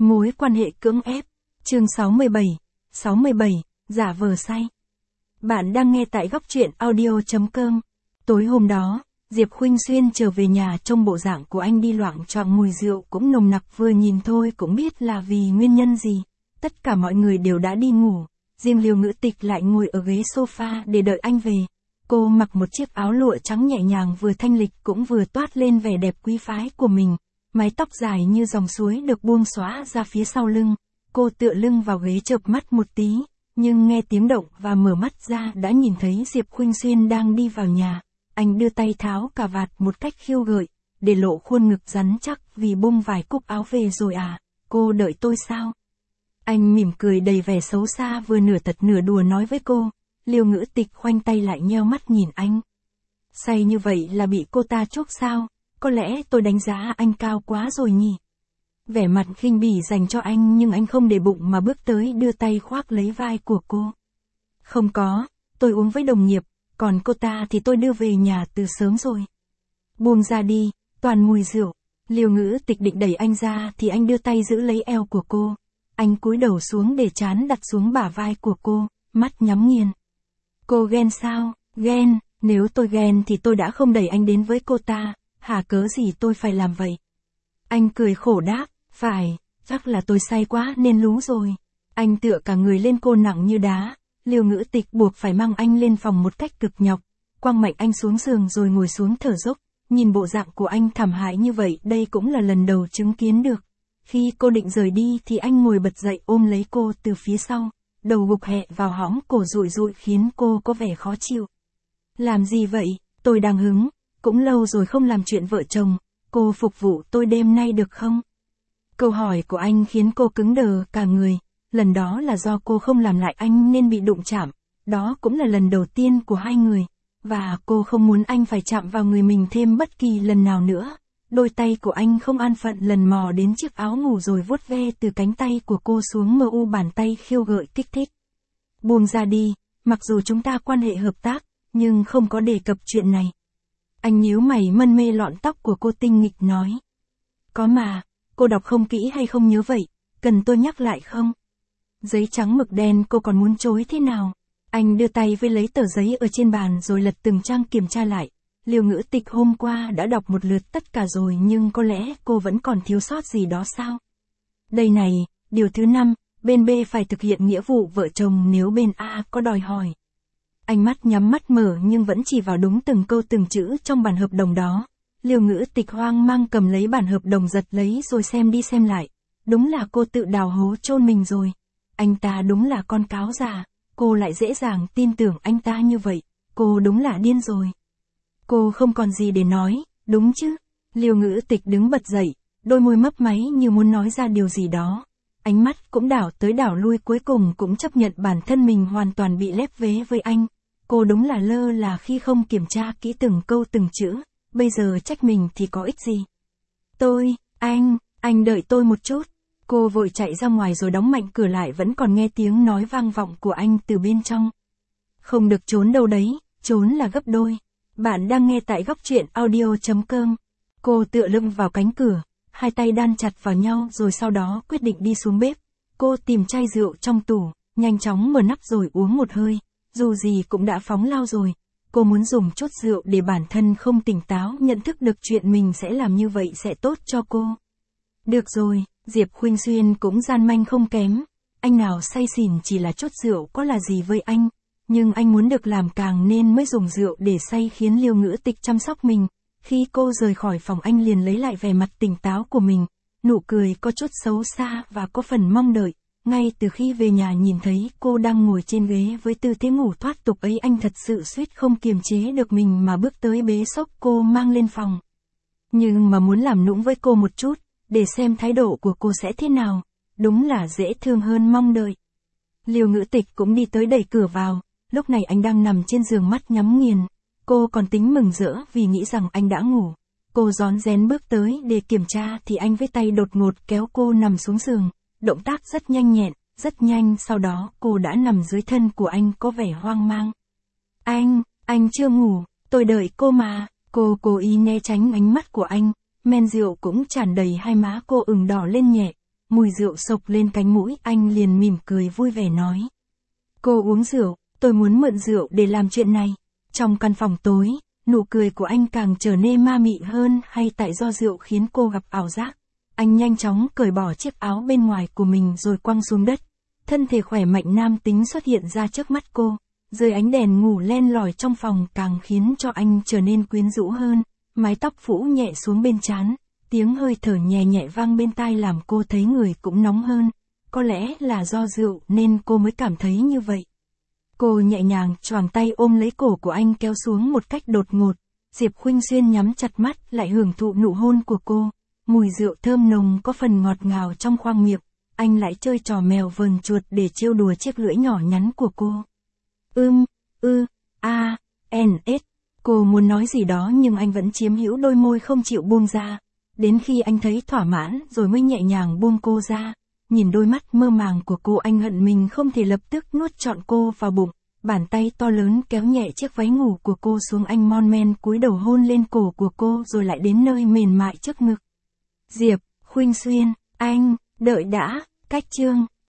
Mối quan hệ cưỡng ép. Chương 67, giả vờ say. Bạn đang nghe tại góc truyện audio.com. Tối hôm đó, Diệp Khuynh Xuyên trở về nhà trông bộ dạng của anh đi loạng choạng mùi rượu cũng nồng nặc, vừa nhìn thôi cũng biết là vì nguyên nhân gì. Tất cả mọi người đều đã đi ngủ, riêng Liêu Ngữ Tịch lại ngồi ở ghế sofa để đợi anh về. Cô mặc một chiếc áo lụa trắng nhẹ nhàng, vừa thanh lịch cũng vừa toát lên vẻ đẹp quý phái của mình. Mái tóc dài như dòng suối được buông xõa ra phía sau lưng. Cô tựa lưng vào ghế chợp mắt một tí, nhưng nghe tiếng động và mở mắt ra đã nhìn thấy Diệp Khuynh Xuyên đang đi vào nhà. Anh đưa tay tháo cà vạt một cách khiêu gợi, để lộ khuôn ngực rắn chắc. Vì bung vài cúc áo về rồi à, cô đợi tôi sao? Anh mỉm cười đầy vẻ xấu xa, vừa nửa thật nửa đùa nói với cô. Liêu Ngữ Tịch khoanh tay lại nheo mắt nhìn anh. Say như vậy là bị cô ta chuốc sao? Có lẽ tôi đánh giá anh cao quá rồi nhỉ? Vẻ mặt khinh bỉ dành cho anh, nhưng anh không để bụng mà bước tới đưa tay khoác lấy vai của cô. Không có, tôi uống với đồng nghiệp, còn cô ta thì tôi đưa về nhà từ sớm rồi. Buông ra đi, toàn mùi rượu. Liêu Ngữ Tịch định đẩy anh ra thì anh đưa tay giữ lấy eo của cô. Anh cúi đầu xuống để trán đặt xuống bả vai của cô, mắt nhắm nghiền. Cô ghen sao? Ghen, nếu tôi ghen thì tôi đã không đẩy anh đến với cô ta, hả, cớ gì tôi phải làm vậy? Anh cười khổ đáp, phải, chắc là tôi say quá nên lú rồi. Anh tựa cả người lên cô nặng như đá. Liêu Ngữ Tịch buộc phải mang anh lên phòng một cách cực nhọc, quăng mạnh anh xuống giường rồi ngồi xuống thở dốc. Nhìn bộ dạng của anh thảm hại như vậy, đây cũng là lần đầu chứng kiến được. Khi cô định rời đi thì anh ngồi bật dậy ôm lấy cô từ phía sau, đầu gục hẹ vào hõm cổ rụi rụi khiến cô có vẻ khó chịu. Làm gì vậy? Tôi đang hứng, cũng lâu rồi không làm chuyện vợ chồng, cô phục vụ tôi đêm nay được không? Câu hỏi của anh khiến cô cứng đờ cả người. Lần đó là do cô không làm lại anh nên bị đụng chạm, đó cũng là lần đầu tiên của hai người, và cô không muốn anh phải chạm vào người mình thêm bất kỳ lần nào nữa. Đôi tay của anh không an phận lần mò đến chiếc áo ngủ rồi vuốt ve từ cánh tay của cô xuống mờ u, bàn tay khiêu gợi kích thích. Buông ra đi, mặc dù chúng ta quan hệ hợp tác, nhưng không có đề cập chuyện này. Anh nhíu mày mân mê lọn tóc của cô, tinh nghịch nói. Có mà, cô đọc không kỹ hay không nhớ vậy, cần tôi nhắc lại không? Giấy trắng mực đen, cô còn muốn chối thế nào? Anh đưa tay với lấy tờ giấy ở trên bàn rồi lật từng trang kiểm tra lại. Liêu Ngữ Tịch hôm qua đã đọc một lượt tất cả rồi, nhưng có lẽ cô vẫn còn thiếu sót gì đó sao? Đây này, điều thứ 5, bên B phải thực hiện nghĩa vụ vợ chồng nếu bên A có đòi hỏi. Anh mắt nhắm mắt mở nhưng vẫn chỉ vào đúng từng câu từng chữ trong bản hợp đồng đó. Liêu Ngữ Tịch hoang mang cầm lấy bản hợp đồng giật lấy rồi xem đi xem lại. Đúng là cô tự đào hố chôn mình rồi. Anh ta đúng là con cáo già, cô lại dễ dàng tin tưởng anh ta như vậy, cô đúng là điên rồi. Cô không còn gì để nói, đúng chứ? Liêu Ngữ Tịch đứng bật dậy, đôi môi mấp máy như muốn nói ra điều gì đó. Ánh mắt cũng đảo tới đảo lui, cuối cùng cũng chấp nhận bản thân mình hoàn toàn bị lép vế với anh. Cô đúng là lơ là khi không kiểm tra kỹ từng câu từng chữ, bây giờ trách mình thì có ích gì. Anh đợi tôi một chút. Cô vội chạy ra ngoài rồi đóng mạnh cửa lại, vẫn còn nghe tiếng nói vang vọng của anh từ bên trong. Không được trốn đâu đấy, trốn là gấp đôi. Bạn đang nghe tại góc truyện audio.com. Cô tựa lưng vào cánh cửa, hai tay đan chặt vào nhau rồi sau đó quyết định đi xuống bếp. Cô tìm chai rượu trong tủ, nhanh chóng mở nắp rồi uống một hơi. Dù gì cũng đã phóng lao rồi, cô muốn dùng chút rượu để bản thân không tỉnh táo nhận thức được chuyện mình sẽ làm như vậy sẽ tốt cho cô. Được rồi, Diệp Khuynh Xuyên cũng gian manh không kém. Anh nào say xỉn chỉ là chút rượu có là gì với anh. Nhưng anh muốn được làm càng nên mới dùng rượu để say, khiến Liêu Ngữ Tịch chăm sóc mình. Khi cô rời khỏi phòng, anh liền lấy lại vẻ mặt tỉnh táo của mình. Nụ cười có chút xấu xa và có phần mong đợi. Ngay từ khi về nhà nhìn thấy cô đang ngồi trên ghế với tư thế ngủ thoát tục ấy, anh thật sự suýt không kiềm chế được mình mà bước tới bế xốc cô mang lên phòng. Nhưng mà muốn làm nũng với cô một chút, để xem thái độ của cô sẽ thế nào. Đúng là dễ thương hơn mong đợi. Liêu Ngữ Tịch cũng đi tới đẩy cửa vào. Lúc này anh đang nằm trên giường mắt nhắm nghiền. Cô còn tính mừng rỡ vì nghĩ rằng anh đã ngủ. Cô rón rén bước tới để kiểm tra thì anh với tay đột ngột kéo cô nằm xuống giường. Động tác rất nhanh nhẹn, rất nhanh, sau đó cô đã nằm dưới thân của anh có vẻ hoang mang. Anh chưa ngủ, tôi đợi cô mà. Cô cố ý né tránh ánh mắt của anh. Men rượu cũng tràn đầy hai má cô ửng đỏ lên nhẹ. mùi rượu sộc lên cánh mũi, anh liền mỉm cười vui vẻ nói. Cô uống rượu, tôi muốn mượn rượu để làm chuyện này. Trong căn phòng tối, nụ cười của anh càng trở nên ma mị hơn, hay tại do rượu khiến cô gặp ảo giác. Anh nhanh chóng cởi bỏ chiếc áo bên ngoài của mình rồi quăng xuống đất. Thân thể khỏe mạnh nam tính xuất hiện ra trước mắt cô. Dưới ánh đèn ngủ len lỏi trong phòng càng khiến cho anh trở nên quyến rũ hơn. Mái tóc phũ nhẹ xuống bên trán, tiếng hơi thở nhẹ nhẹ vang bên tai làm cô thấy người cũng nóng hơn. Có lẽ là do rượu nên cô mới cảm thấy như vậy. Cô nhẹ nhàng choàng tay ôm lấy cổ của anh kéo xuống một cách đột ngột. Diệp Khuynh Xuyên nhắm chặt mắt lại hưởng thụ nụ hôn của cô. Mùi rượu thơm nồng có phần ngọt ngào trong khoang miệng. Anh lại chơi trò mèo vờn chuột để trêu đùa chiếc lưỡi nhỏ nhắn của cô. S. Cô muốn nói gì đó nhưng anh vẫn chiếm hữu đôi môi không chịu buông ra. Đến khi anh thấy thỏa mãn rồi mới nhẹ nhàng buông cô ra. Nhìn đôi mắt mơ màng của cô anh hận mình không thể lập tức nuốt trọn cô vào bụng. Bàn tay to lớn kéo nhẹ chiếc váy ngủ của cô xuống, anh mon men cúi đầu hôn lên cổ của cô rồi lại đến nơi mềm mại trước ngực. Diệp Khuynh Xuyên, anh, đợi đã, cách chương